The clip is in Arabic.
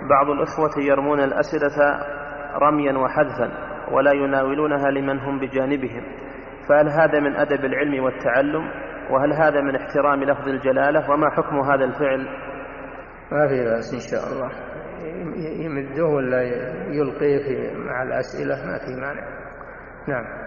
بعض الإخوة يرمون الأسئلة رميا وحذفا ولا يناولونها لمن هم بجانبهم، فهل هذا من أدب العلم والتعلم؟ وهل هذا من احترام لفظ الجلالة؟ وما حكم هذا الفعل؟ ما في بأس إن شاء الله، يمده ولا يلقيه مع الأسئلة ما في مانع. نعم.